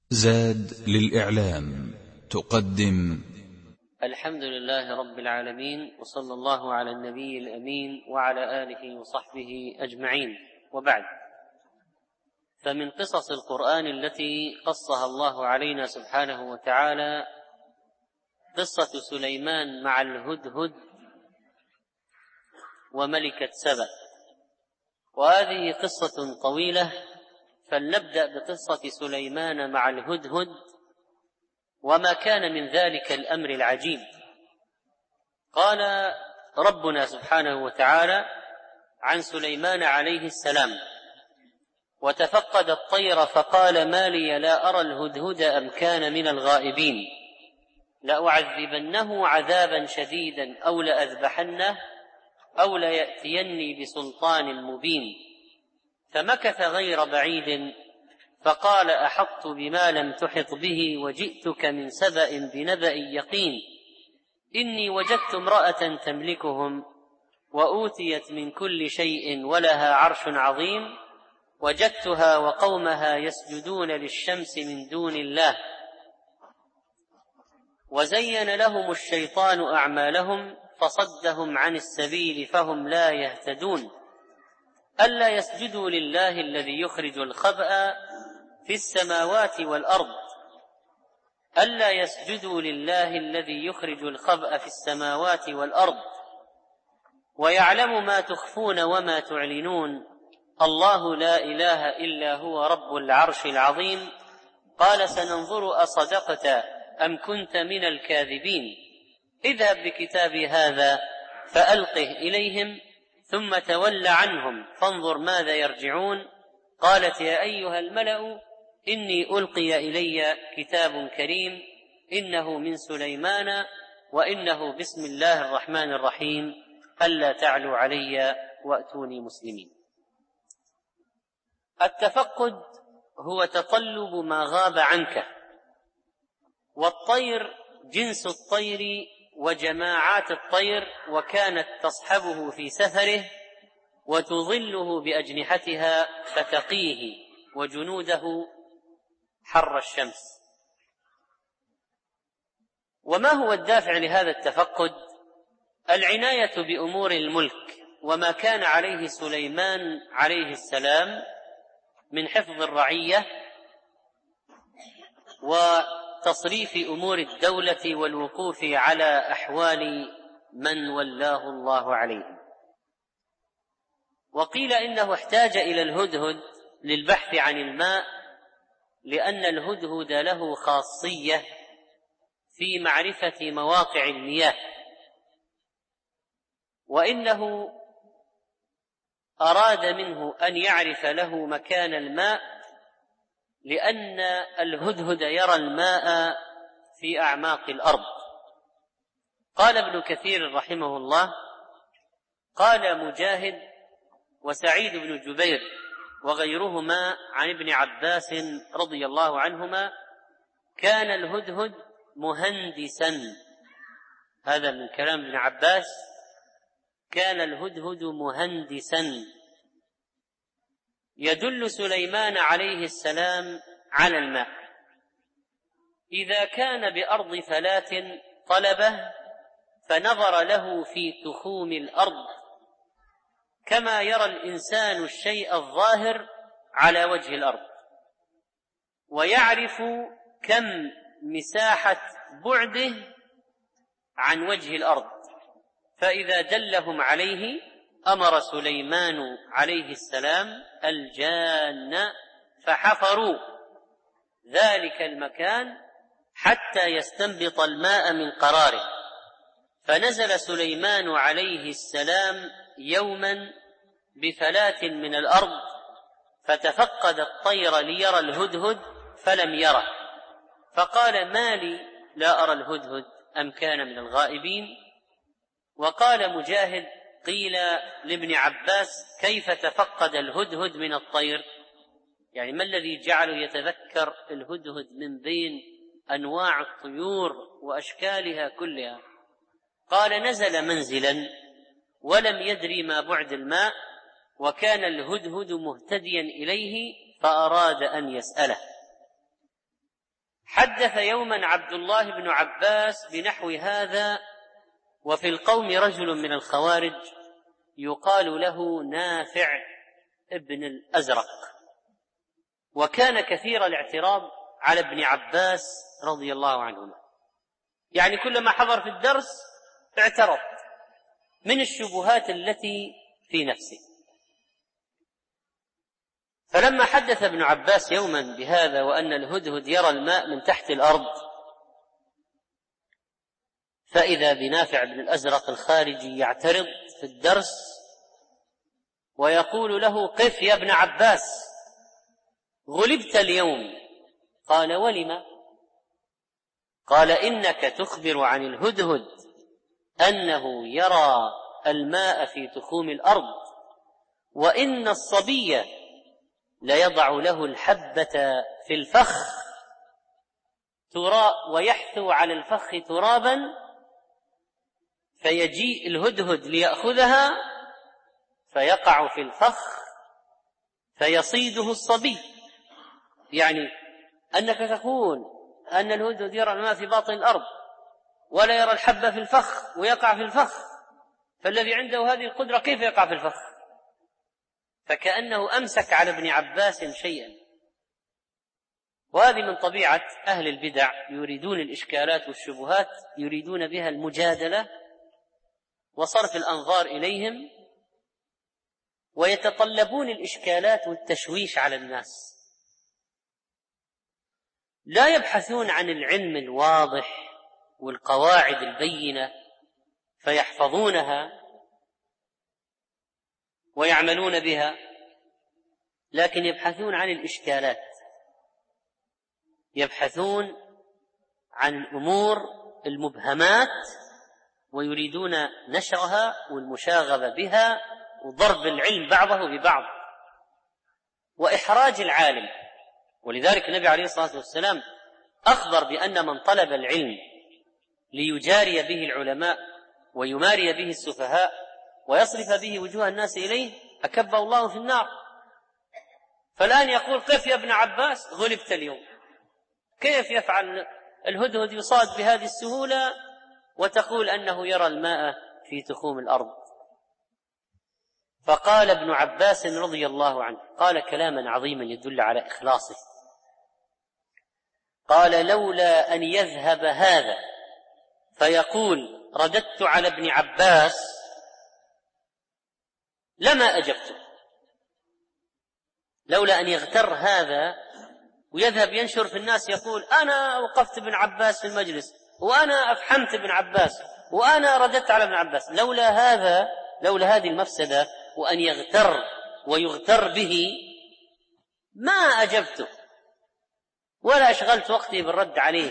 زاد للإعلام تقدم الحمد لله رب العالمين، وصلى الله على النبي الأمين وعلى آله وصحبه أجمعين، وبعد. فمن قصص القرآن التي قصها الله علينا سبحانه وتعالى قصة سليمان مع الهدهد وملكة سبأ، وهذه قصة طويلة، فلنبدأ بقصة سليمان مع الهدهد وما كان من ذلك الأمر العجيب. قال ربنا سبحانه وتعالى عن سليمان عليه السلام: وتفقد الطير فقال ما لي لا أرى الهدهد أم كان من الغائبين، لأعذبنه عذابا شديدا أو لأذبحنه أو ليأتيني بسلطان مبين. فمكث غير بعيد فقال أحطت بما لم تحط به وجئتك من سبأ بنبأ يقين، إني وجدت امرأة تملكهم وأوتيت من كل شيء ولها عرش عظيم، وجدتها وقومها يسجدون للشمس من دون الله، وزين لهم الشيطان أعمالهم فصدهم عن السبيل فهم لا يهتدون، ألا يسجدوا لله الذي يخرج الخبأ في السماوات والأرض، ألا يسجدوا لله الذي يخرج الخبأ في السماوات والأرض ويعلم ما تخفون وما تعلنون، الله لا إله إلا هو رب العرش العظيم. قال سننظر أصدقت أم كنت من الكاذبين، اذهب بكتابي هذا فألقه إليهم ثم تول عنهم فانظر ماذا يرجعون. قالت يا أيها الملأ إني ألقي إلي كتاب كريم إنه من سليمان وإنه بسم الله الرحمن الرحيم، ألا تعلوا علي وأتوني مسلمين. التفقد هو تطلب ما غاب عنك، والطير جنس الطير وجماعات الطير، وكانت تصحبه في سفره وتظله بأجنحتها فتقيه وجنوده حر الشمس. وما هو الدافع لهذا التفقد؟ العناية بأمور الملك، وما كان عليه سليمان عليه السلام من حفظ الرعية وتصريف أمور الدولة والوقوف على أحوال من ولاه الله عليهم. وقيل إنه احتاج إلى الهدهد للبحث عن الماء، لأن الهدهد له خاصية في معرفة مواقع المياه، وإنه أراد منه أن يعرف له مكان الماء، لأن الهدهد يرى الماء في أعماق الأرض. قال ابن كثير رحمه الله: قال مجاهد وسعيد بن جبير وغيرهما عن ابن عباس رضي الله عنهما: كان الهدهد مهندسا. هذا من كلام ابن عباس، كان الهدهد مهندسا، يدل سليمان عليه السلام على الماء. إذا كان بأرض فلاة طلبه فنظر له في تخوم الأرض، كما يرى الإنسان الشيء الظاهر على وجه الأرض، ويعرف كم مساحة بعده عن وجه الأرض، فإذا دلهم عليه أمر سليمان عليه السلام الجان فحفروا ذلك المكان حتى يستنبط الماء من قراره. فنزل سليمان عليه السلام يوما بفلاة من الأرض فتفقد الطير ليرى الهدهد فلم يره، فقال ما لي لا أرى الهدهد أم كان من الغائبين. وقال مجاهد: قيل لابن عباس كيف تفقد الهدهد من الطير؟ يعني ما الذي جعله يتذكر الهدهد من بين أنواع الطيور وأشكالها كلها؟ قال نزل منزلا ولم يدري ما بعد الماء، وكان الهدهد مهتديا إليه فأراد أن يسأله، حدث يوما عبد الله بن عباس بنحو هذا، وفي القوم رجل من الخوارج يقال له نافع ابن الأزرق، وكان كثير الاعتراض على ابن عباس رضي الله عنهما، يعني كلما حضر في الدرس اعترض من الشبهات التي في نفسه. فلما حدث ابن عباس يوما بهذا وأن الهدهد يرى الماء من تحت الأرض، فإذا بنافع بن الأزرق الخارجي يعترض في الدرس ويقول له: قف يا ابن عباس، غلبت اليوم. قال: ولم؟ قال: إنك تخبر عن الهدهد أنه يرى الماء في تخوم الأرض، وإن الصبي ليضع له الحبة في الفخ ويحثو على الفخ ترابا، فيجيء الهدهد ليأخذها فيقع في الفخ فيصيده الصبي. يعني أنك تقول أن الهدهد يرى الماء في باطن الأرض ولا يرى الحبة في الفخ ويقع في الفخ، فالذي عنده هذه القدرة كيف يقع في الفخ؟ فكأنه أمسك على ابن عباس شيئا. وهذه من طبيعة أهل البدع، يريدون الإشكالات والشبهات، يريدون بها المجادلة وصرف الأنظار إليهم، ويتطلبون الإشكالات والتشويش على الناس، لا يبحثون عن العلم الواضح والقواعد البينة فيحفظونها ويعملون بها، لكن يبحثون عن الإشكالات، يبحثون عن الأمور المبهمات ويريدون نشرها والمشاغبة بها وضرب العلم بعضه ببعض وإحراج العالم. ولذلك النبي عليه الصلاة والسلام أخبر بأن من طلب العلم ليجاري به العلماء ويماري به السفهاء ويصرف به وجوه الناس إليه أكبه الله في النار. فالآن يقول: قف يا ابن عباس، غلبت اليوم. كيف يفعل الهدهد يصاد بهذه السهولة وتقول أنه يرى الماء في تخوم الأرض؟ فقال ابن عباس رضي الله عنه، قال كلاما عظيما يدل على إخلاصه، قال: لولا أن يذهب هذا فيقول رددت على ابن عباس لما أجبته. لولا أن يغتر هذا ويذهب ينشر في الناس يقول: أنا أوقفت ابن عباس في المجلس، وأنا أفحمت ابن عباس، وأنا رددت على ابن عباس، لولا هذه المفسدة وأن يغتر ويغتر به ما أجبته ولا أشغلت وقتي بالرد عليه.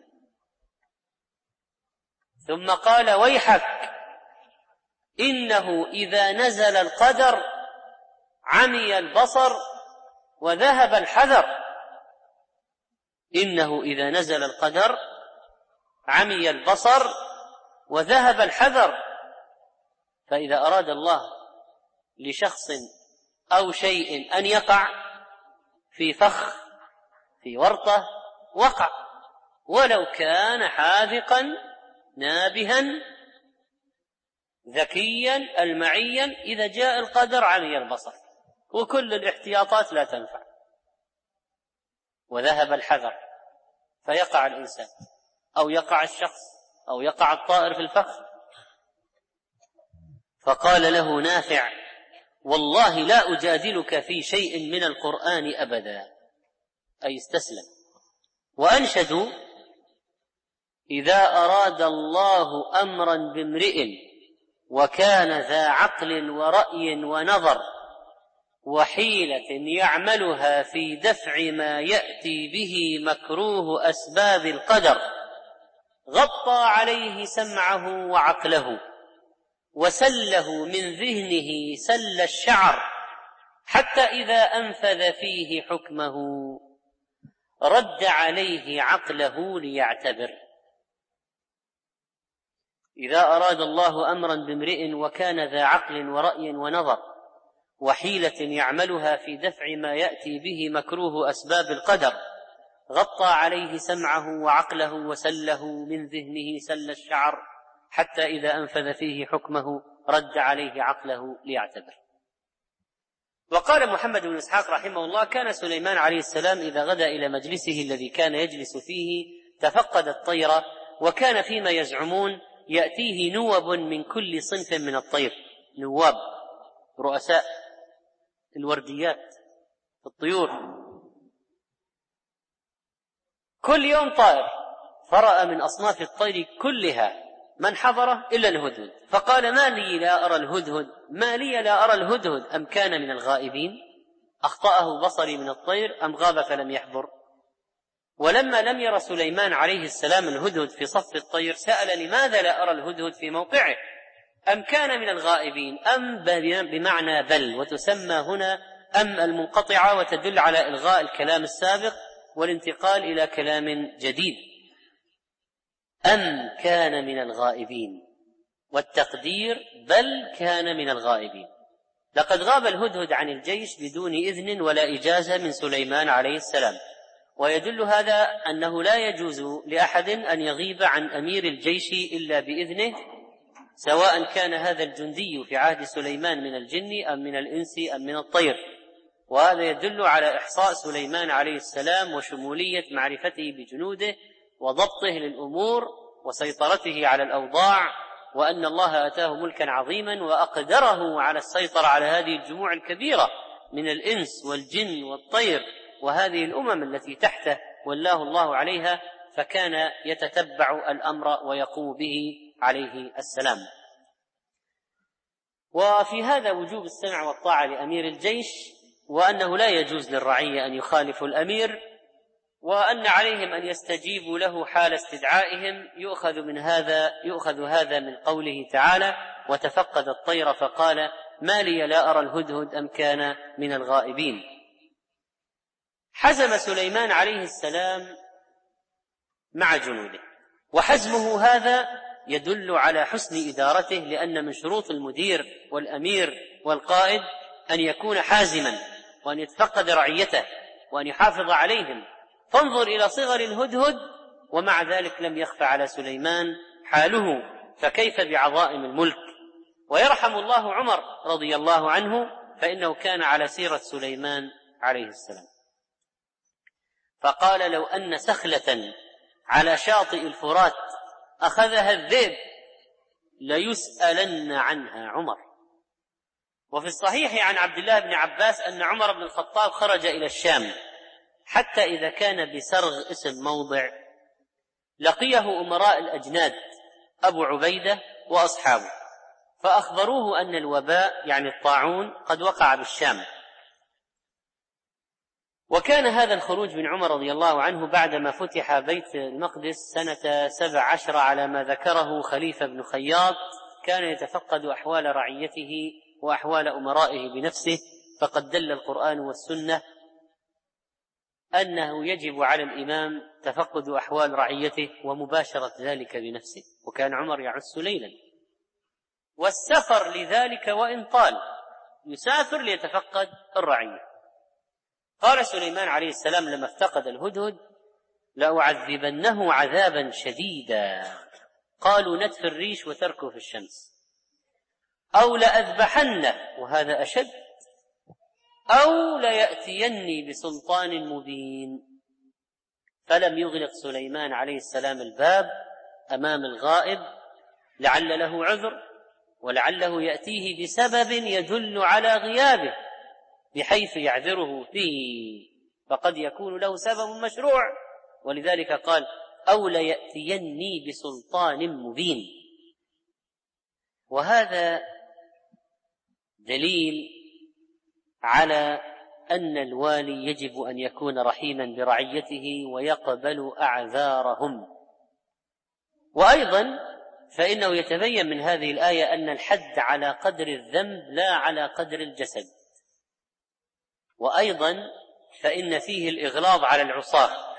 ثم قال: ويحك، إنه إذا نزل القدر عمي البصر وذهب الحذر. إنه إذا نزل القدر عمي البصر وذهب الحذر. فإذا أراد الله لشخص أو شيء أن يقع في فخ في ورطة وقع، ولو كان حاذقا نابها ذكيا المعيا، إذا جاء القدر عمي البصر، وكل الاحتياطات لا تنفع، وذهب الحذر، فيقع الإنسان أو يقع الشخص أو يقع الطائر في الفخ. فقال له نافع: والله لا أجادلك في شيء من القرآن أبدا، أي استسلم. وأنشدوا: إذا أراد الله أمرا بامرئ وكان ذا عقل ورأي ونظر وحيلة يعملها في دفع ما يأتي به مكروه أسباب القدر، غطى عليه سمعه وعقله وسله من ذهنه سل الشعر، حتى إذا أنفذ فيه حكمه رد عليه عقله ليعتبر. إذا أراد الله أمرا بامرئ وكان ذا عقل ورأي ونظر وحيلة يعملها في دفع ما يأتي به مكروه أسباب القدر، غطى عليه سمعه وعقله وسله من ذهنه سل الشعر، حتى إذا أنفذ فيه حكمه رد عليه عقله ليعتبر. وقال محمد بن إسحاق رحمه الله: كان سليمان عليه السلام إذا غدا إلى مجلسه الذي كان يجلس فيه تفقد الطير، وكان فيما يزعمون يأتيه نوب من كل صنف من الطير، نواب رؤساء الورديات الطيور، كل يوم طائر، فرأى من أصناف الطير كلها من حضره إلا الهدهد، فقال: ما لي لا أرى الهدهد أم كان من الغائبين؟ أخطأه بصري من الطير أم غاب فلم يحضر؟ ولما لم ير سليمان عليه السلام الهدهد في صف الطير سأل: لماذا لا أرى الهدهد في موقعه؟ أم كان من الغائبين؟ أم بمعنى بل، وتسمى هنا أم المنقطعة، وتدل على إلغاء الكلام السابق والانتقال إلى كلام جديد. أم كان من الغائبين، والتقدير بل كان من الغائبين. لقد غاب الهدهد عن الجيش بدون إذن ولا إجازة من سليمان عليه السلام، ويدل هذا أنه لا يجوز لأحد أن يغيب عن أمير الجيش إلا بإذنه، سواء كان هذا الجندي في عهد سليمان من الجن أم من الإنس أم من الطير. وهذا يدل على إحصاء سليمان عليه السلام وشمولية معرفته بجنوده وضبطه للأمور وسيطرته على الأوضاع، وأن الله آتاه ملكا عظيما وأقدره على السيطرة على هذه الجموع الكبيرة من الإنس والجن والطير وهذه الأمم التي تحته والله الله عليها، فكان يتتبع الأمر ويقوم به عليه السلام. وفي هذا وجوب السمع والطاعة لأمير الجيش، وأنه لا يجوز للرعية أن يخالفوا الأمير، وأن عليهم أن يستجيبوا له حال استدعائهم. يؤخذ هذا من قوله تعالى: وتفقد الطير فقال: ما لي لا أرى الهدهد أم كان من الغائبين. حزم سليمان عليه السلام مع جنوده، وحزمه هذا يدل على حسن إدارته، لأن من شروط المدير والأمير والقائد أن يكون حازما، وأن يتفقد رعيته، وأن يحافظ عليهم. فانظر إلى صغر الهدهد، ومع ذلك لم يخفى على سليمان حاله، فكيف بعظائم الملك؟ ويرحم الله عمر رضي الله عنه، فإنه كان على سيرة سليمان عليه السلام، فقال: لو أن سخلة على شاطئ الفرات أخذها الذئب ليسألن عنها عمر. وفي الصحيح عن عبد الله بن عباس أن عمر بن الخطاب خرج إلى الشام، حتى إذا كان بسرغ اسم موضع لقيه أمراء الأجناد أبو عبيدة وأصحابه، فأخبروه أن الوباء يعني الطاعون قد وقع بالشام. وكان هذا الخروج من عمر رضي الله عنه بعدما فتح بيت المقدس سنة 17 على ما ذكره خليفة بن خياط، كان يتفقد أحوال رعيته وأحوال أمرائه بنفسه، فقد دل القرآن والسنة أنه يجب على الإمام تفقد أحوال رعيته ومباشرة ذلك بنفسه. وكان عمر يعس ليلا، والسفر لذلك وإن طال يسافر ليتفقد الرعية. قال سليمان عليه السلام لما افتقد الهدهد: لأعذبنه عذابا شديدا، قالوا نتف الريش وتركه في الشمس، أو لأذبحنه وهذا أشد، أو ليأتيني بسلطان مبين. فلم يغلق سليمان عليه السلام الباب أمام الغائب، لعل له عذر، ولعله يأتيه بسبب يدل على غيابه بحيث يعذره فيه، فقد يكون له سبب مشروع، ولذلك قال: أو ليأتيني بسلطان مبين. وهذا دليل على أن الوالي يجب أن يكون رحيما برعيته ويقبل أعذارهم. وأيضا فإنه يتبين من هذه الآية أن الحد على قدر الذنب لا على قدر الجسد. وأيضا فإن فيه الإغلاظ على العصاة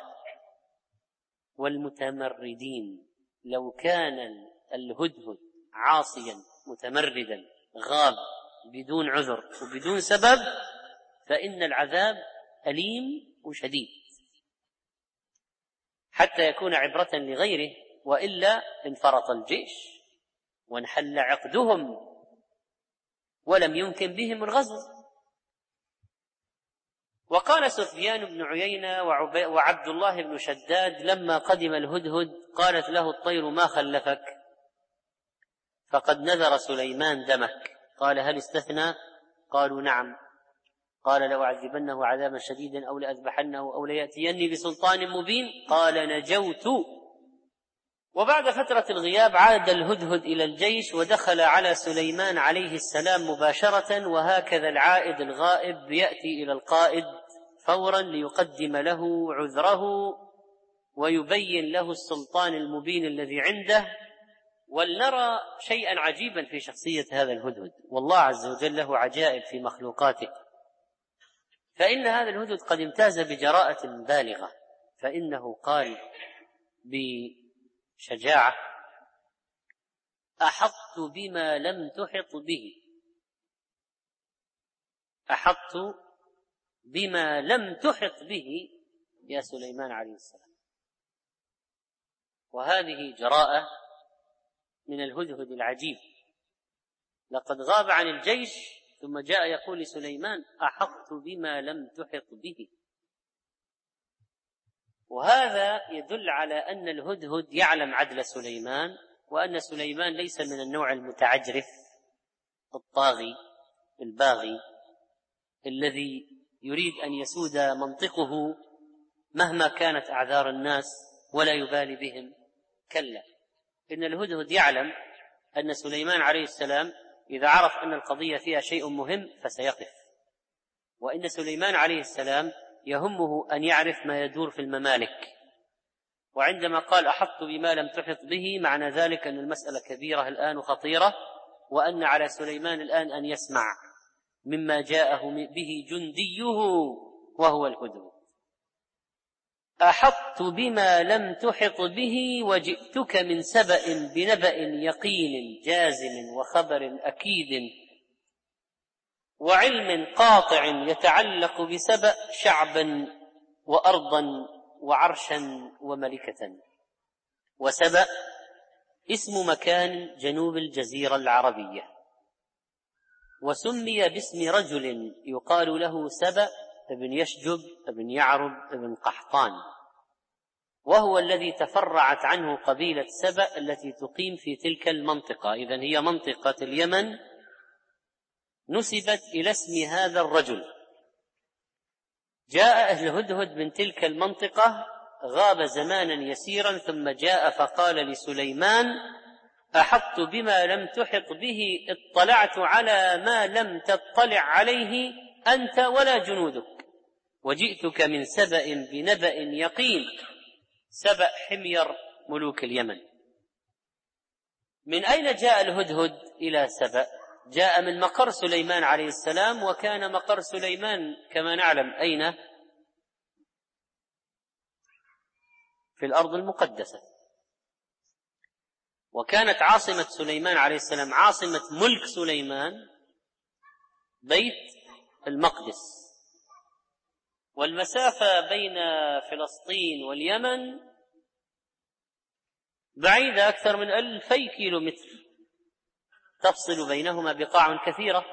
والمتمردين. لو كان الهدهد عاصيا متمردا غاب بدون عذر وبدون سبب، فإن العذاب أليم وشديد. حتى يكون عبرة لغيره، وإلا انفرط الجيش وانحل عقدهم ولم يمكن بهم الغزو. وقال سفيان بن عيينة وعبد الله بن شداد لما قدم الهدهد قالت له الطير: ما خلفك؟ فقد نذر سليمان دمك. قال: هل استثنى؟ قالوا: نعم. قال: لأعذبنه عذابا شديدا أو لأذبحنه أو ليأتيني بسلطان مبين. قال: نجوت. وبعد فترة الغياب عاد الهدهد إلى الجيش ودخل على سليمان عليه السلام مباشرة، وهكذا العائد الغائب يأتي إلى القائد فورا ليقدم له عذره ويبين له السلطان المبين الذي عنده. ولنرى شيئا عجيبا في شخصية هذا الهدهد، والله عز وجل له عجائب في مخلوقاته. فإن هذا الهدهد قد امتاز بجراءة بالغة، فإنه قال بشجاعة: أحطت بما لم تحط به، أحطت بما لم تحط به يا سليمان عليه السلام. وهذه جراءة من الهدهد العجيب، لقد غاب عن الجيش ثم جاء يقول لسليمان: أحطت بما لم تحط به. وهذا يدل على أن الهدهد يعلم عدل سليمان، وأن سليمان ليس من النوع المتعجرف الطاغي الباغي الذي يريد أن يسود منطقه مهما كانت أعذار الناس ولا يبالي بهم. كلا، إن الهدهد يعلم أن سليمان عليه السلام إذا عرف أن القضية فيها شيء مهم فسيقف، وإن سليمان عليه السلام يهمه أن يعرف ما يدور في الممالك. وعندما قال: أحطت بما لم تحط به، معنى ذلك أن المسألة كبيرة الآن وخطيرة، وأن على سليمان الآن أن يسمع مما جاءه به جنديه وهو الهدهد. أحطت بما لم تحط به وجئتك من سبأ بنبأ يقين جازم وخبر أكيد وعلم قاطع يتعلق بسبأ شعبا وأرضا وعرشا وملكة. وسبأ اسم مكان جنوب الجزيرة العربية، وسمي باسم رجل يقال له سبأ ابن يشجب ابن يعرب ابن قحطان، وهو الذي تفرعت عنه قبيلة سبأ التي تقيم في تلك المنطقة. إذن هي منطقة اليمن نسبت إلى اسم هذا الرجل. جاء أهل الهدهد من تلك المنطقة، غاب زمانا يسيرا ثم جاء فقال لسليمان: أحطت بما لم تحط به، اطلعت على ما لم تطلع عليه أنت ولا جنودك، وجئتك من سبأ بنبأ يقين. سبأ حمير ملوك اليمن. من أين جاء الهدهد إلى سبأ؟ جاء من مقر سليمان عليه السلام، وكان مقر سليمان كما نعلم أين؟ في الأرض المقدسة. وكانت عاصمة سليمان عليه السلام، عاصمة ملك سليمان، بيت المقدس. والمسافة بين فلسطين واليمن بعيدة أكثر من 2000 كيلومتر، تفصل بينهما بقاع كثيرة.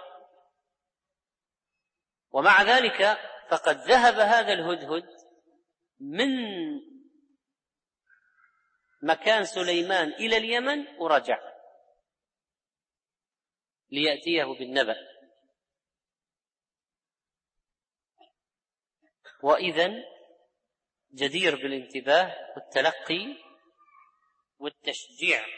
ومع ذلك فقد ذهب هذا الهدهد من مكان سليمان إلى اليمن ورجع ليأتيه بالنبأ. وإذن جدير بالانتباه والتلقي والتشجيع.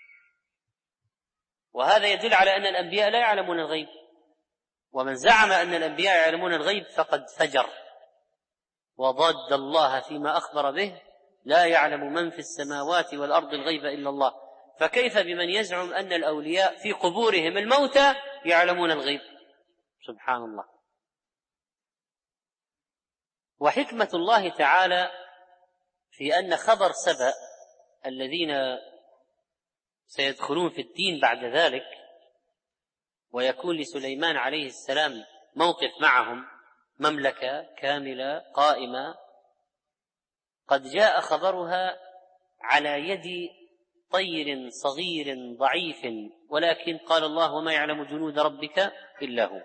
وهذا يدل على أن الأنبياء لا يعلمون الغيب، ومن زعم أن الأنبياء يعلمون الغيب فقد فجر وضاد الله فيما أخبر به: لا يعلم من في السماوات والأرض الغيب إلا الله. فكيف بمن يزعم أن الأولياء في قبورهم الموتى يعلمون الغيب؟ سبحان الله. وحكمة الله تعالى في أن خبر سبأ الذين سيدخلون في الدين بعد ذلك، ويكون لسليمان عليه السلام موقف معهم، مملكة كاملة قائمة قد جاء خبرها على يد طير صغير ضعيف، ولكن قال الله: وما يعلم جنود ربك إلا هو.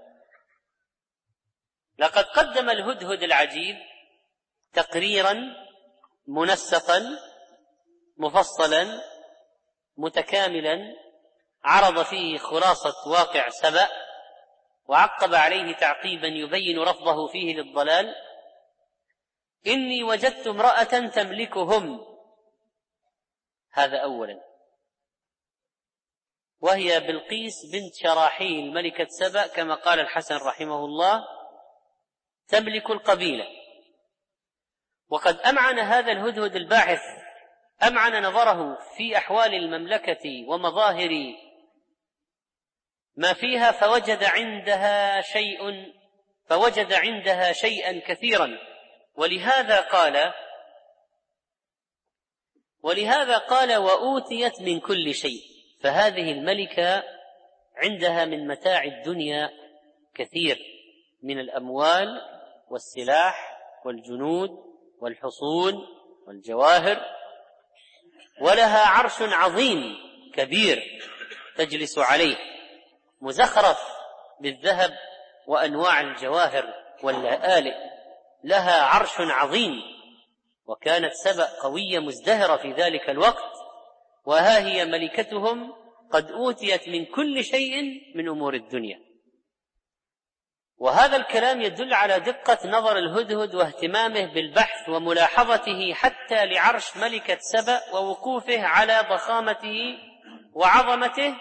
لقد قدم الهدهد العجيب تقريرا منسقا مفصلا متكاملا، عرض فيه خلاصة واقع سبأ، وعقب عليه تعقيبا يبين رفضه فيه للضلال: إني وجدت امرأة تملكهم. هذا أولا، وهي بلقيس بنت شراحيل ملكة سبأ، كما قال الحسن رحمه الله: تملك القبيلة. وقد أمعن هذا الهدهد الباحث، أمعن نظره في أحوال المملكة ومظاهر ما فيها، فوجد عندها شيئا كثيرا، ولهذا قال: وأوتيت من كل شيء. فهذه الملكة عندها من متاع الدنيا كثير، من الأموال والسلاح والجنود والحصون والجواهر، ولها عرش عظيم كبير تجلس عليه، مزخرف بالذهب وأنواع الجواهر واللآلئ، لها عرش عظيم. وكانت سبأ قوية مزدهرة في ذلك الوقت، وها هي ملكتهم قد أوتيت من كل شيء من أمور الدنيا. وهذا الكلام يدل على دقة نظر الهدهد واهتمامه بالبحث وملاحظته حتى لعرش ملكة سبأ ووقوفه على ضخامته وعظمته.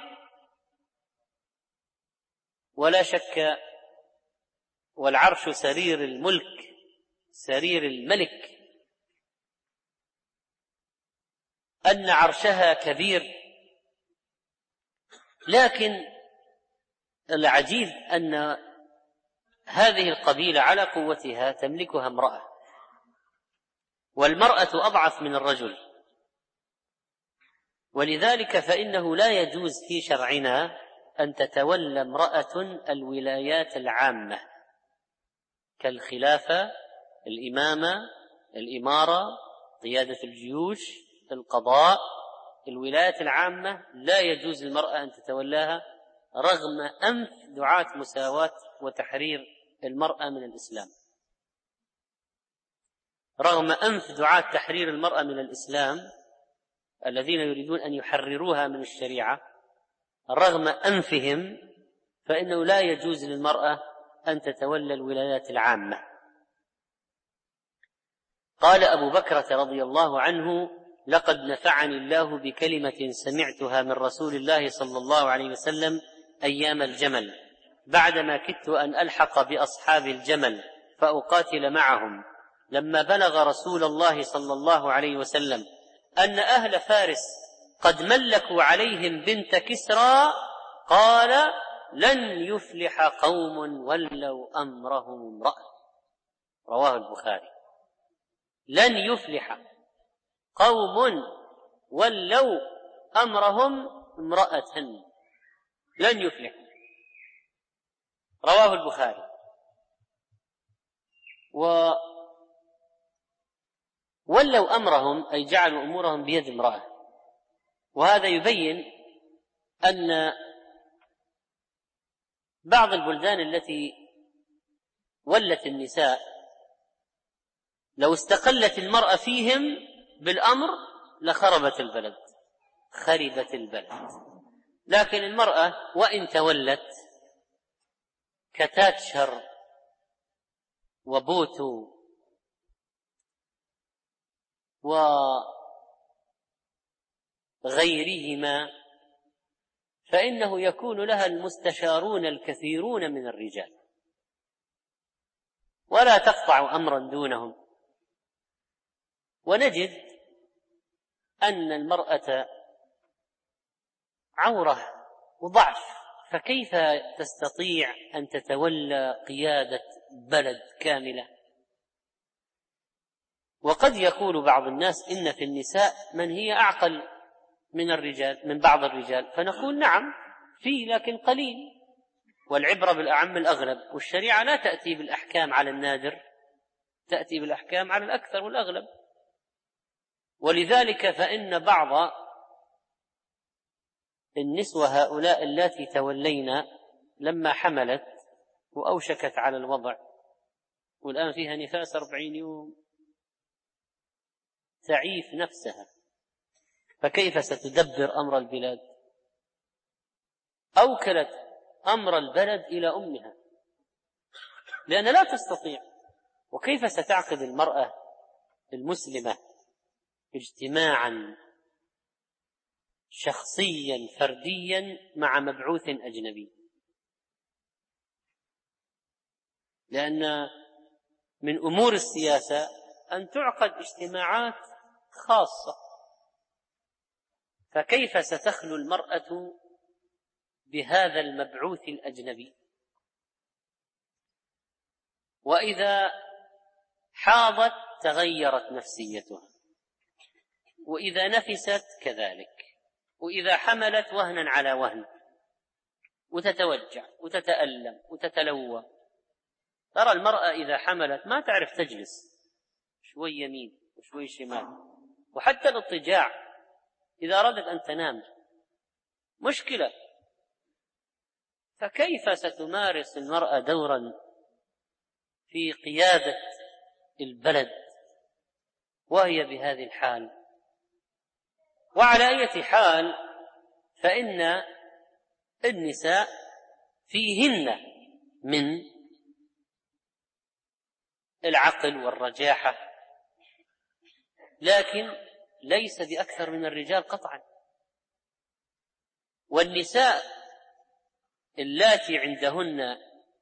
ولا شك، والعرش سرير الملك، سرير الملك، أن عرشها كبير. لكن العجيب أن هذه القبيلة على قوتها تملكها امرأة، والمرأة أضعف من الرجل، ولذلك فإنه لا يجوز في شرعنا أن تتولى امرأة الولايات العامة كالخلافة، الإمامة، الإمارة، قيادة الجيوش، القضاء. الولايات العامة لا يجوز للمرأة أن تتولاها، رغم أنف دعاة مساواة وتحرير المرأة من الإسلام، رغم أنف دعاة تحرير المرأة من الإسلام الذين يريدون أن يحرروها من الشريعة، رغم أنفهم، فإنه لا يجوز للمرأة أن تتولى الولايات العامة. قال أبو بكرة رضي الله عنه: لقد نفعني الله بكلمة سمعتها من رسول الله صلى الله عليه وسلم أيام الجمل، بعدما كدت أن ألحق بأصحاب الجمل فأقاتل معهم، لما بلغ رسول الله صلى الله عليه وسلم أن أهل فارس قد ملكوا عليهم بنت كسرى، قال: لن يفلح قوم ولوا أمرهم امرأة. رواه البخاري. لن يفلح قوم ولوا أمرهم امرأة، لن يفلح. رواه البخاري. ولوا أمرهم أي جعلوا أمورهم بيد امرأة. وهذا يبين أن بعض البلدان التي ولت النساء لو استقلت المرأة فيهم بالأمر لخربت البلد، خربت البلد. لكن المرأة وإن تولت كتاتشر وبوتو وغيرهما، فإنه يكون لها المستشارون الكثيرون من الرجال، ولا تقطع أمرا دونهم. ونجد أن المرأة عورة وضعف، فكيف تستطيع أن تتولى قيادة بلد كاملة؟ وقد يقول بعض الناس إن في النساء من هي أعقل من الرجال، من بعض الرجال، فنقول نعم في، لكن قليل، والعبرة بالأعم الأغلب. والشريعة لا تأتي بالأحكام على النادر، تأتي بالأحكام على الأكثر والأغلب. ولذلك فإن بعض النسوة هؤلاء اللاتي تولينا لما حملت وأوشكت على الوضع والآن فيها نفاس 40 يوم تعيف نفسها، فكيف ستدبر أمر البلاد؟ أوكلت أمر البلد إلى أمها لأن لا تستطيع. وكيف ستعقد المرأة المسلمة اجتماعا شخصيا فرديا مع مبعوث أجنبي؟ لأن من أمور السياسة أن تعقد اجتماعات خاصة، فكيف ستخلو المرأة بهذا المبعوث الأجنبي؟ وإذا حاضت تغيرت نفسيتها، وإذا نفست كذلك، وإذا حملت وهنا على وهن وتتوجع وتتألم وتتلوى. ترى المرأة إذا حملت ما تعرف تجلس، شوي يمين وشوي شمال، وحتى الاضطجاع إذا أردت أن تنام مشكلة. فكيف ستمارس المرأة دورا في قيادة البلد وهي بهذه الحال؟ وعلى أي حال فإن النساء فيهن من العقل والرجاحة، لكن ليس بأكثر من الرجال قطعا. والنساء اللاتي عندهن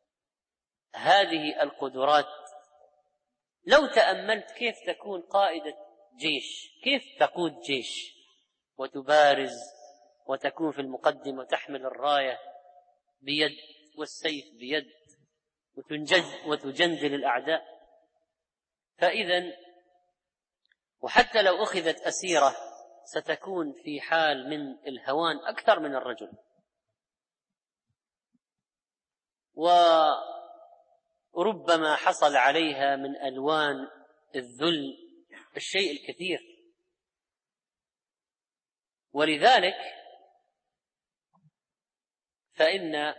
هذه القدرات لو تأملت كيف تكون قائدة جيش، كيف تقود جيش وتبارز وتكون في المقدمة وتحمل الراية بيد والسيف بيد وتجندل الأعداء. فإذن وحتى لو أخذت أسيرة ستكون في حال من الهوان أكثر من الرجل، وربما حصل عليها من ألوان الذل الشيء الكثير. ولذلك فإن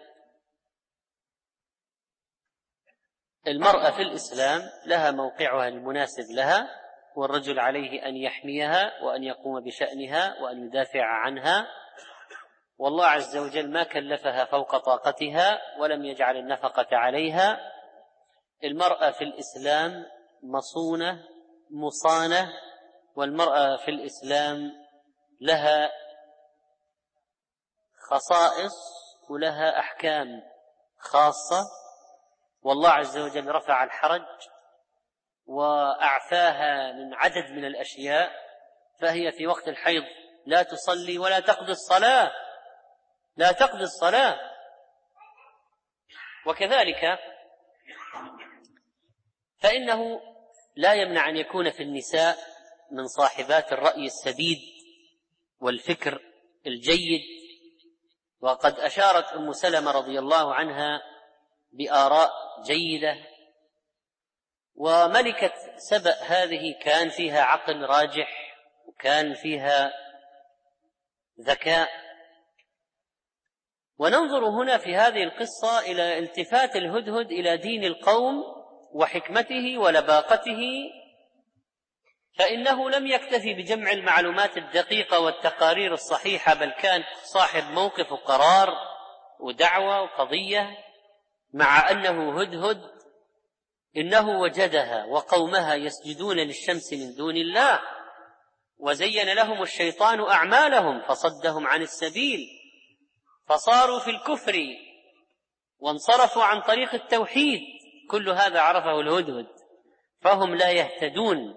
المرأة في الإسلام لها موقعها المناسب لها، والرجل عليه أن يحميها وأن يقوم بشأنها وأن يدافع عنها. والله عز وجل ما كلفها فوق طاقتها ولم يجعل النفقة عليها. المرأة في الإسلام مصونة مصانة، والمرأة في الإسلام لها خصائص ولها أحكام خاصة. والله عز وجل رفع الحرج وأعفاها من عدد من الأشياء، فهي في وقت الحيض لا تصلي ولا تقضي الصلاة، لا تقضي الصلاة. وكذلك فإنه لا يمنع أن يكون في النساء من صاحبات الرأي السديد والفكر الجيد. وقد أشارت أم سلمة رضي الله عنها بآراء جيدة. وملكة سبأ هذه كان فيها عقل راجح وكان فيها ذكاء. وننظر هنا في هذه القصة إلى التفات الهدهد إلى دين القوم وحكمته ولباقته، فإنه لم يكتفي بجمع المعلومات الدقيقة والتقارير الصحيحة، بل كان صاحب موقف وقرار ودعوة وقضية. مع أنه هدهد إنه وجدها وقومها يسجدون للشمس من دون الله، وزين لهم الشيطان أعمالهم فصدهم عن السبيل فصاروا في الكفر وانصرفوا عن طريق التوحيد. كل هذا عرفه الهدهد، فهم لا يهتدون.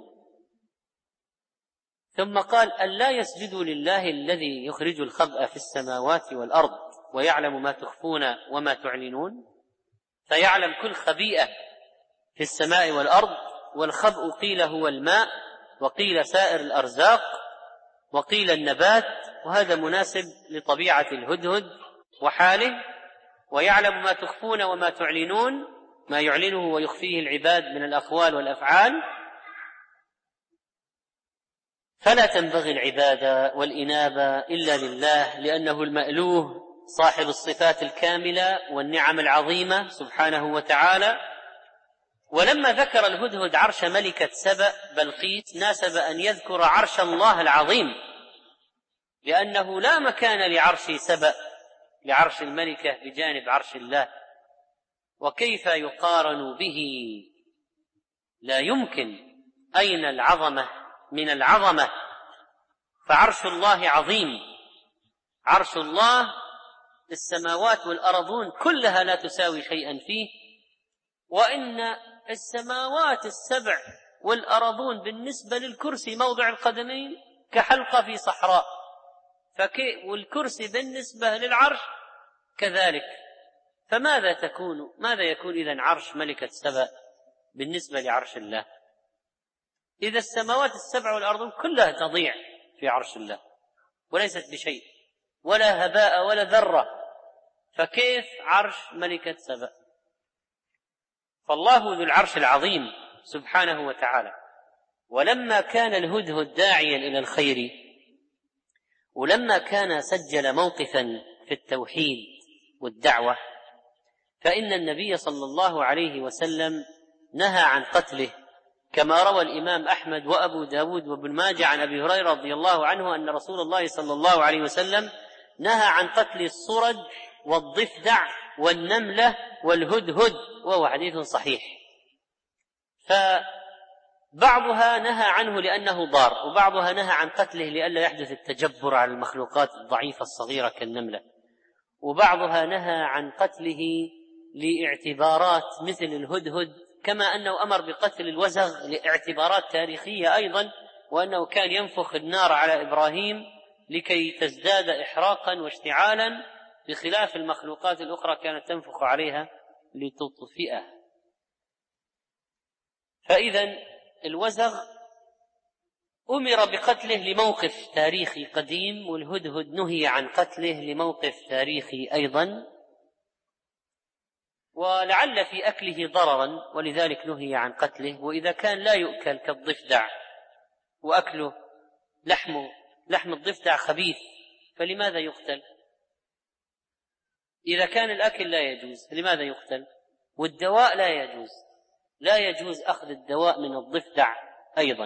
ثم قال: ألا يسجدوا لله الذي يخرج الخبأ في السماوات والأرض ويعلم ما تخفون وما تعلنون. فيعلم كل خبيئة في السماء والأرض، والخبء قيل هو الماء، وقيل سائر الأرزاق، وقيل النبات، وهذا مناسب لطبيعة الهدهد وحاله. ويعلم ما تخفون وما تعلنون، ما يعلنه ويخفيه العباد من الأقوال والأفعال. فلا تنبغي العبادة والإنابة إلا لله، لأنه المألوه صاحب الصفات الكاملة والنعم العظيمة سبحانه وتعالى. ولما ذكر الهدهد عرش ملكة سبأ بلقيس ناسب أن يذكر عرش الله العظيم، لأنه لا مكان لعرش سبأ، لعرش الملكة بجانب عرش الله، وكيف يقارن به؟ لا يمكن. أين العظمة من العظمة؟ فعرش الله عظيم، عرش الله السماوات والأرضون كلها لا تساوي شيئا فيه، وإن السماوات السبع والأرضون بالنسبة للكرسي موضع القدمين كحلقة في صحراء، والكرسي بالنسبة للعرش كذلك. ماذا يكون إذن عرش ملكة سبأ بالنسبة لعرش الله؟ إذا السماوات السبع والأرضون كلها تضيع في عرش الله وليست بشيء ولا هباء ولا ذرة، فكيف عرش ملكة سبأ؟ فالله ذو العرش العظيم سبحانه وتعالى. ولما كان الهدهد داعيا إلى الخير، ولما كان سجل موقفا في التوحيد والدعوة، فإن النبي صلى الله عليه وسلم نهى عن قتله، كما روى الإمام أحمد وأبو داود وابن ماجه عن أبي هريرة رضي الله عنه أن رسول الله صلى الله عليه وسلم نهى عن قتل الصرد والضفدع والنملة والهدهد، وهو حديث صحيح. فبعضها نهى عنه لأنه ضار، وبعضها نهى عن قتله لئلا يحدث التجبر على المخلوقات الضعيفة الصغيرة كالنملة، وبعضها نهى عن قتله لاعتبارات مثل الهدهد، كما أنه أمر بقتل الوزغ لاعتبارات تاريخية أيضا، وأنه كان ينفخ النار على إبراهيم لكي تزداد إحراقا واشتعالا، بخلاف المخلوقات الأخرى كانت تنفخ عليها لتطفئها. فإذا الوزغ أمر بقتله لموقف تاريخي قديم، والهدهد نهي عن قتله لموقف تاريخي أيضا، ولعل في أكله ضررا ولذلك نهي عن قتله. وإذا كان لا يؤكل كالضفدع وأكله لحم الضفدع خبيث، فلماذا يقتل؟ إذا كان الأكل لا يجوز لماذا يقتل؟ والدواء لا يجوز أخذ الدواء من الضفدع أيضا.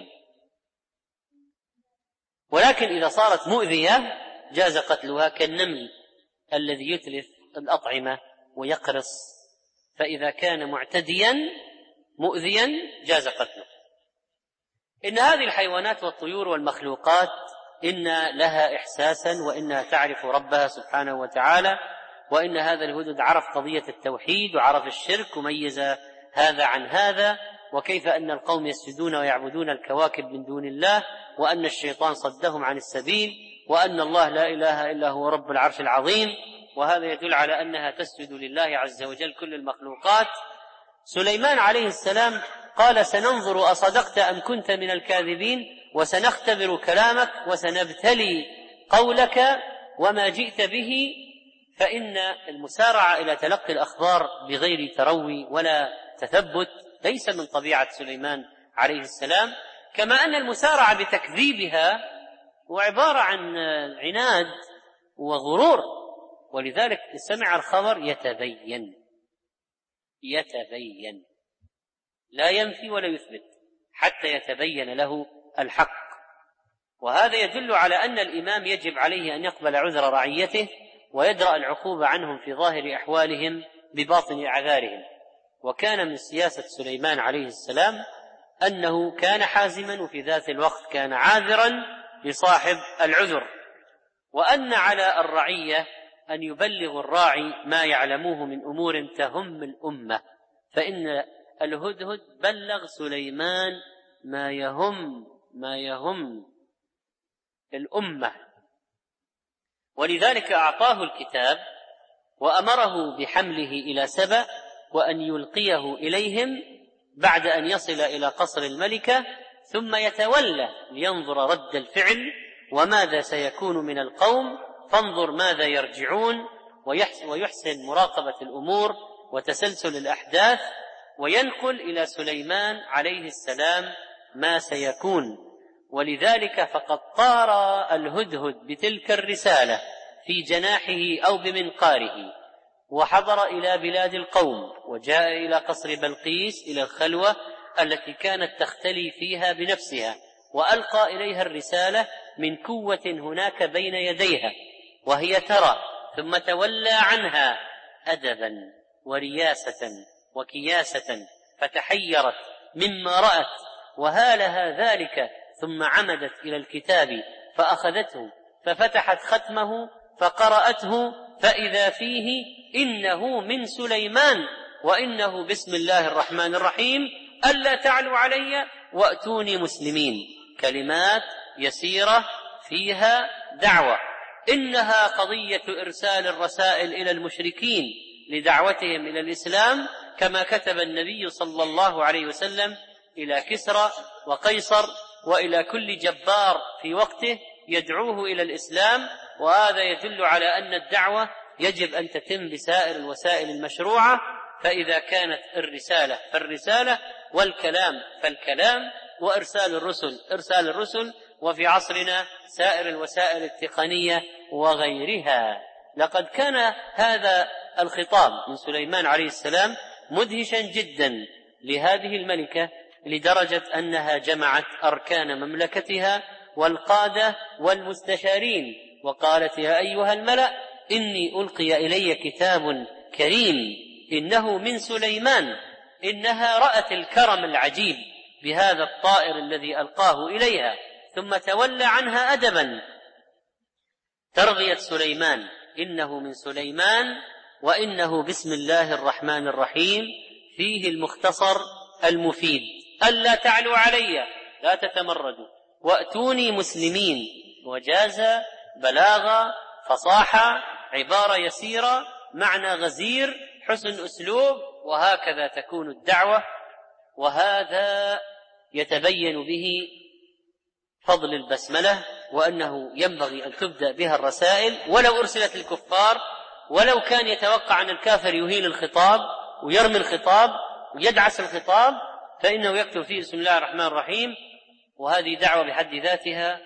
ولكن إذا صارت مؤذية جاز قتلها، كالنمل الذي يتلف الأطعمة ويقرص، فإذا كان معتديا مؤذيا جاز قتله. إن هذه الحيوانات والطيور والمخلوقات إن لها إحساسا، وإنها تعرف ربها سبحانه وتعالى، وإن هذا الهدهد عرف قضية التوحيد وعرف الشرك وميز هذا عن هذا، وكيف أن القوم يسجدون ويعبدون الكواكب من دون الله، وأن الشيطان صدهم عن السبيل، وأن الله لا إله إلا هو رب العرش العظيم. وهذا يدل على أنها تسجد لله عز وجل كل المخلوقات. سليمان عليه السلام قال: سننظر أصدقت أم كنت من الكاذبين، وسنختبر كلامك وسنبتلي قولك وما جئت به. فإن المسارعة إلى تلقي الأخبار بغير تروي ولا تثبت ليس من طبيعة سليمان عليه السلام، كما أن المسارعة بتكذيبها هو عبارة عن عناد وغرور، ولذلك سمع الخبر يتبين لا ينفي ولا يثبت حتى يتبين له الحق. وهذا يدل على أن الإمام يجب عليه أن يقبل عذر رعيته ويدرأ العقوبة عنهم في ظاهر أحوالهم بباطن أعذارهم. وكان من سياسة سليمان عليه السلام أنه كان حازما، وفي ذات الوقت كان عاذرا لصاحب العذر، وأن على الرعية أن يبلغ الراعي ما يعلموه من أمور تهم الأمة، فإن الهدهد بلغ سليمان ما يهم الأمة، ولذلك أعطاه الكتاب وأمره بحمله إلى سبأ وأن يلقيه إليهم بعد أن يصل إلى قصر الملكة، ثم يتولى لينظر رد الفعل وماذا سيكون من القوم، فانظر ماذا يرجعون، ويحسن مراقبة الأمور وتسلسل الأحداث، وينقل إلى سليمان عليه السلام ما سيكون. ولذلك فقد طار الهدهد بتلك الرسالة في جناحه أو بمنقاره، وحضر إلى بلاد القوم، وجاء إلى قصر بلقيس، إلى الخلوة التي كانت تختلي فيها بنفسها، وألقى إليها الرسالة من كوة هناك بين يديها وهي ترى، ثم تولى عنها أدبا ورياسة وكياسة، فتحيرت مما رأت وهالها ذلك، ثم عمدت إلى الكتاب فأخذته ففتحت ختمه فقرأته، فإذا فيه إنه من سليمان وإنه بسم الله الرحمن الرحيم ألا تعلوا علي وأتوني مسلمين. كلمات يسيرة فيها دعوة. إنها قضية إرسال الرسائل إلى المشركين لدعوتهم إلى الإسلام، كما كتب النبي صلى الله عليه وسلم إلى كسرى وقيصر وإلى كل جبار في وقته يدعوه إلى الإسلام. وهذا يدل على أن الدعوة يجب أن تتم بسائر الوسائل المشروعة، فإذا كانت الرسالة فالرسالة، والكلام فالكلام، وإرسال الرسل، وفي عصرنا سائر الوسائل التقنية وغيرها. لقد كان هذا الخطاب من سليمان عليه السلام مدهشا جدا لهذه الملكة، لدرجة أنها جمعت أركان مملكتها والقادة والمستشارين، وقالت: يا أيها الملأ إني ألقي إلي كتاب كريم إنه من سليمان. إنها رأت الكرم العجيب بهذا الطائر الذي ألقاه إليها، ثم تولى عنها أدبا. ترضية سليمان: إنه من سليمان وإنه بسم الله الرحمن الرحيم، فيه المختصر المفيد: ألا تعلوا علي، لا تتمردوا، وأتوني مسلمين. وجاز بلاغة، فصاحة، عبارة يسيرة، معنى غزير، حسن أسلوب، وهكذا تكون الدعوة. وهذا يتبين به فضل البسملة، وأنه ينبغي أن تبدأ بها الرسائل ولو أرسلت الكفار، ولو كان يتوقع أن الكافر يهين الخطاب ويرمي الخطاب ويدعس الخطاب، فإنه يكتب فيه بسم الله الرحمن الرحيم، وهذه دعوة بحد ذاتها.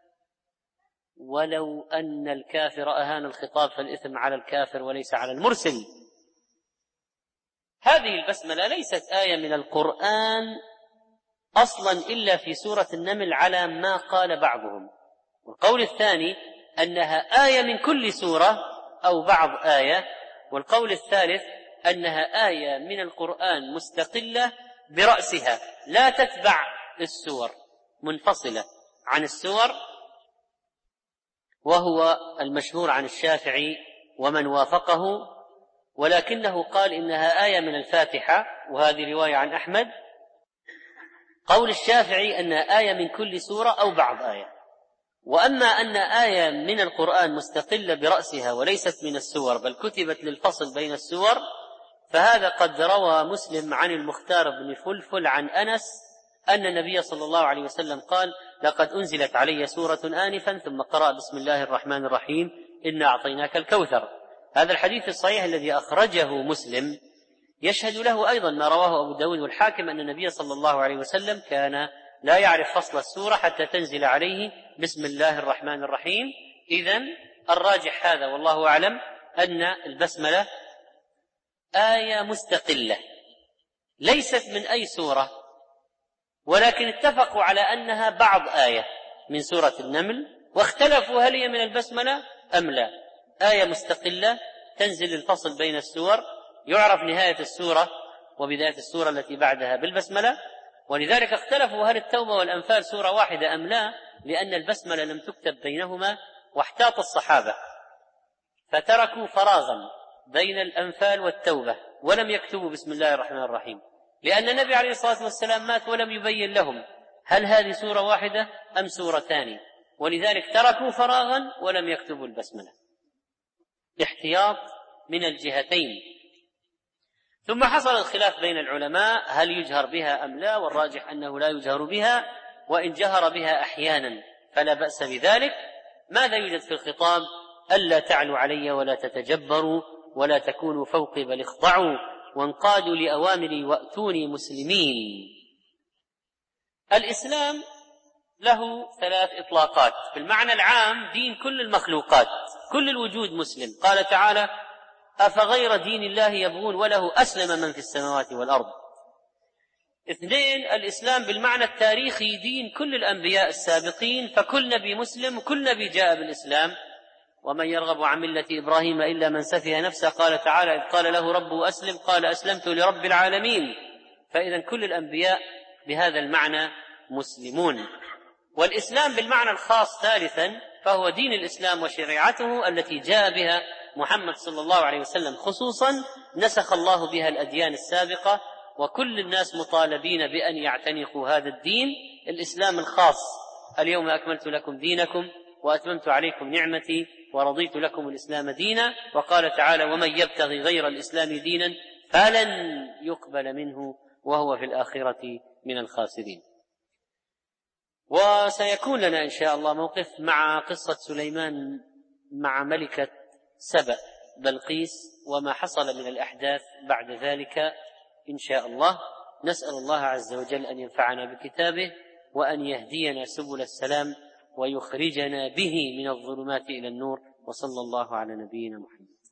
ولو أن الكافر أهان الخطاب فالإثم على الكافر وليس على المرسل. هذه البسملة ليست آية من القرآن أصلا إلا في سورة النمل على ما قال بعضهم، والقول الثاني أنها آية من كل سورة أو بعض آية، والقول الثالث أنها آية من القرآن مستقلة برأسها لا تتبع السور، منفصلة عن السور، وهو المشهور عن الشافعي ومن وافقه، ولكنه قال إنها آية من الفاتحة، وهذه رواية عن أحمد. قول الشافعي أنها آية من كل سورة أو بعض آية. وأما أن آية من القرآن مستقلة برأسها وليست من السور بل كتبت للفصل بين السور، فهذا قد روى مسلم عن المختار بن فلفل عن أنس أن النبي صلى الله عليه وسلم قال: لقد أنزلت علي سورة آنفا ثم قرأ بسم الله الرحمن الرحيم إنا أعطيناك الكوثر. هذا الحديث الصحيح الذي أخرجه مسلم يشهد له أيضا ما رواه أبو داود والحاكم أن النبي صلى الله عليه وسلم كان لا يعرف فصل السورة حتى تنزل عليه بسم الله الرحمن الرحيم. إذن الراجح هذا والله أعلم أن البسملة آية مستقلة ليست من أي سورة، ولكن اتفقوا على أنها بعض آية من سورة النمل، واختلفوا هل هي من البسملة أم لا. آية مستقلة تنزل الفصل بين السور، يعرف نهاية السورة وبداية السورة التي بعدها بالبسملة، ولذلك اختلفوا هل التوبة والأنفال سورة واحدة أم لا، لأن البسملة لم تكتب بينهما، واحتاط الصحابة فتركوا فراغا بين الأنفال والتوبة ولم يكتبوا بسم الله الرحمن الرحيم، لأن النبي عليه الصلاة والسلام مات ولم يبين لهم هل هذه سورة واحدة أم سورتان، ولذلك تركوا فراغا ولم يكتبوا البسملة، احتياط من الجهتين. ثم حصل الخلاف بين العلماء هل يجهر بها أم لا، والراجح أنه لا يجهر بها، وإن جهر بها أحيانا فلا بأس بذلك. ماذا يوجد في الخطاب؟ ألا تعلوا علي ولا تتجبروا ولا تكونوا فوقي بل اخضعوا وانقادوا لأوامري وأتوني مسلمين. الإسلام له 3 إطلاقات. في المعنى العام دين كل المخلوقات، كل الوجود مسلم. قال تعالى: أفغير دين الله يبغون وله أسلم من في السماوات والأرض. 2، الإسلام بالمعنى التاريخي دين كل الأنبياء السابقين، فكل نبي مسلم، كل نبي جاء بالإسلام. ومن يرغب عن ملة إبراهيم إلا من سفه نفسه. قال تعالى: إذ قال له ربه أسلم قال أسلمت لرب العالمين. فإذا كل الأنبياء بهذا المعنى مسلمون. والإسلام بالمعنى الخاص 3، فهو دين الإسلام وشريعته التي جاء بها محمد صلى الله عليه وسلم خصوصا، نسخ الله بها الأديان السابقة، وكل الناس مطالبين بأن يعتنقوا هذا الدين الإسلام الخاص. اليوم أكملت لكم دينكم وأتممت عليكم نعمتي ورضيت لكم الإسلام دينا. وقال تعالى: ومن يبتغي غير الإسلام دينا فلن يقبل منه وهو في الآخرة من الخاسرين. وسيكون لنا إن شاء الله موقف مع قصة سليمان مع ملكة سبأ بلقيس وما حصل من الأحداث بعد ذلك إن شاء الله. نسأل الله عز وجل أن ينفعنا بكتابه وأن يهدينا سبل السلام ويخرجنا به من الظلمات إلى النور. وصلى الله على نبينا محمد.